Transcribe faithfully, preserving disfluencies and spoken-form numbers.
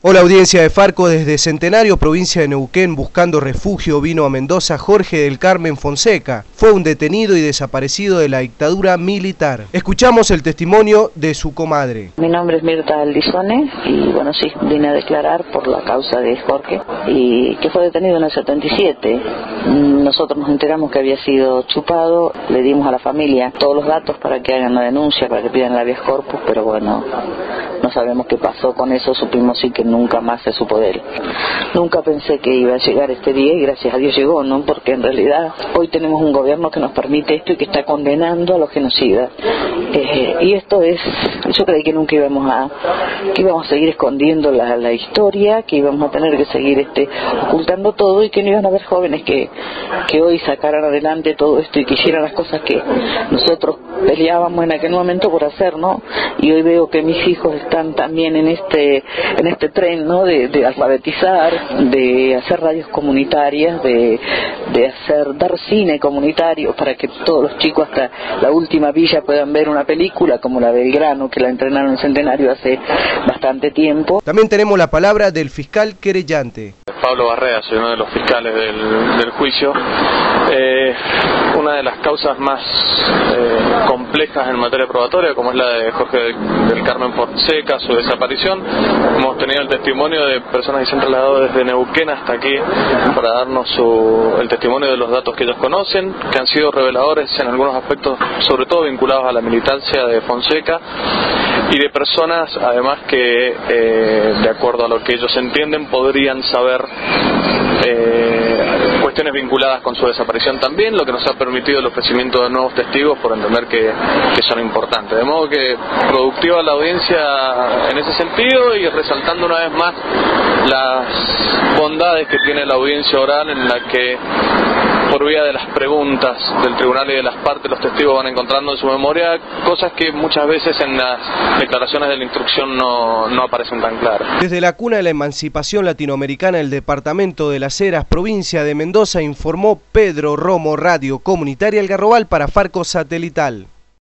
Hola audiencia de Farco, desde Centenario, provincia de Neuquén, buscando refugio vino a Mendoza Jorge del Carmen Fonseca. Fue un detenido y desaparecido de la dictadura militar. Escuchamos el testimonio de su comadre. Mi nombre es Mirta Aldizone y bueno, sí, vine a declarar por la causa de Jorge, y que fue detenido en el setenta y siete. Nosotros nos enteramos que había sido chupado, le dimos a la familia todos los datos para que hagan la denuncia, para que pidan el habeas corpus, pero bueno, no sabemos qué pasó con eso, supimos sí que nunca más se supo de él. Nunca pensé que iba a llegar este día y gracias a Dios llegó, ¿no? Porque en realidad hoy tenemos un gobierno que nos permite esto y que está condenando a los genocidas. Eh, y esto es, yo creí que nunca íbamos a, que íbamos a seguir escondiendo la, la historia, que íbamos a tener que seguir este, ocultando todo y que no iban a haber jóvenes que, que hoy sacaran adelante todo esto y que hicieran las cosas que nosotros peleábamos en aquel momento por hacer, ¿no? Y hoy veo que mis hijos están también en este, en este tren, ¿no? De, de alfabetizar, de hacer radios comunitarias, de, de hacer, dar cine comunitario para que todos los chicos hasta la última villa puedan ver una película como la Belgrano, que la entrenaron en Centenario hace bastante tiempo. También tenemos la palabra del fiscal querellante. Pablo Barrea, soy uno de los fiscales del, del juicio. Eh, una de las causas más eh, complejas en materia probatoria, como es la de Jorge del Carmen Fonseca, su desaparición. Hemos tenido el testimonio de personas que se han trasladado desde Neuquén hasta aquí para darnos su, el testimonio de los datos que ellos conocen, que han sido reveladores en algunos aspectos, sobre todo vinculados a la militancia de Fonseca, y de personas además que, eh, de acuerdo a lo que ellos entienden, podrían saber eh, cuestiones vinculadas con su desaparición también, lo que nos ha permitido el ofrecimiento de nuevos testigos por entender que, que son importantes. De modo que productiva la audiencia en ese sentido, y resaltando una vez más las bondades que tiene la audiencia oral, en la que por vía de las preguntas del tribunal y de las partes los testigos van encontrando en su memoria cosas que muchas veces en las declaraciones de la instrucción no, no aparecen tan claras. Desde la cuna de la emancipación latinoamericana, el departamento de Las Heras, provincia de Mendoza, informó Pedro Romo, Radio Comunitaria El Garrobal para Farco Satelital.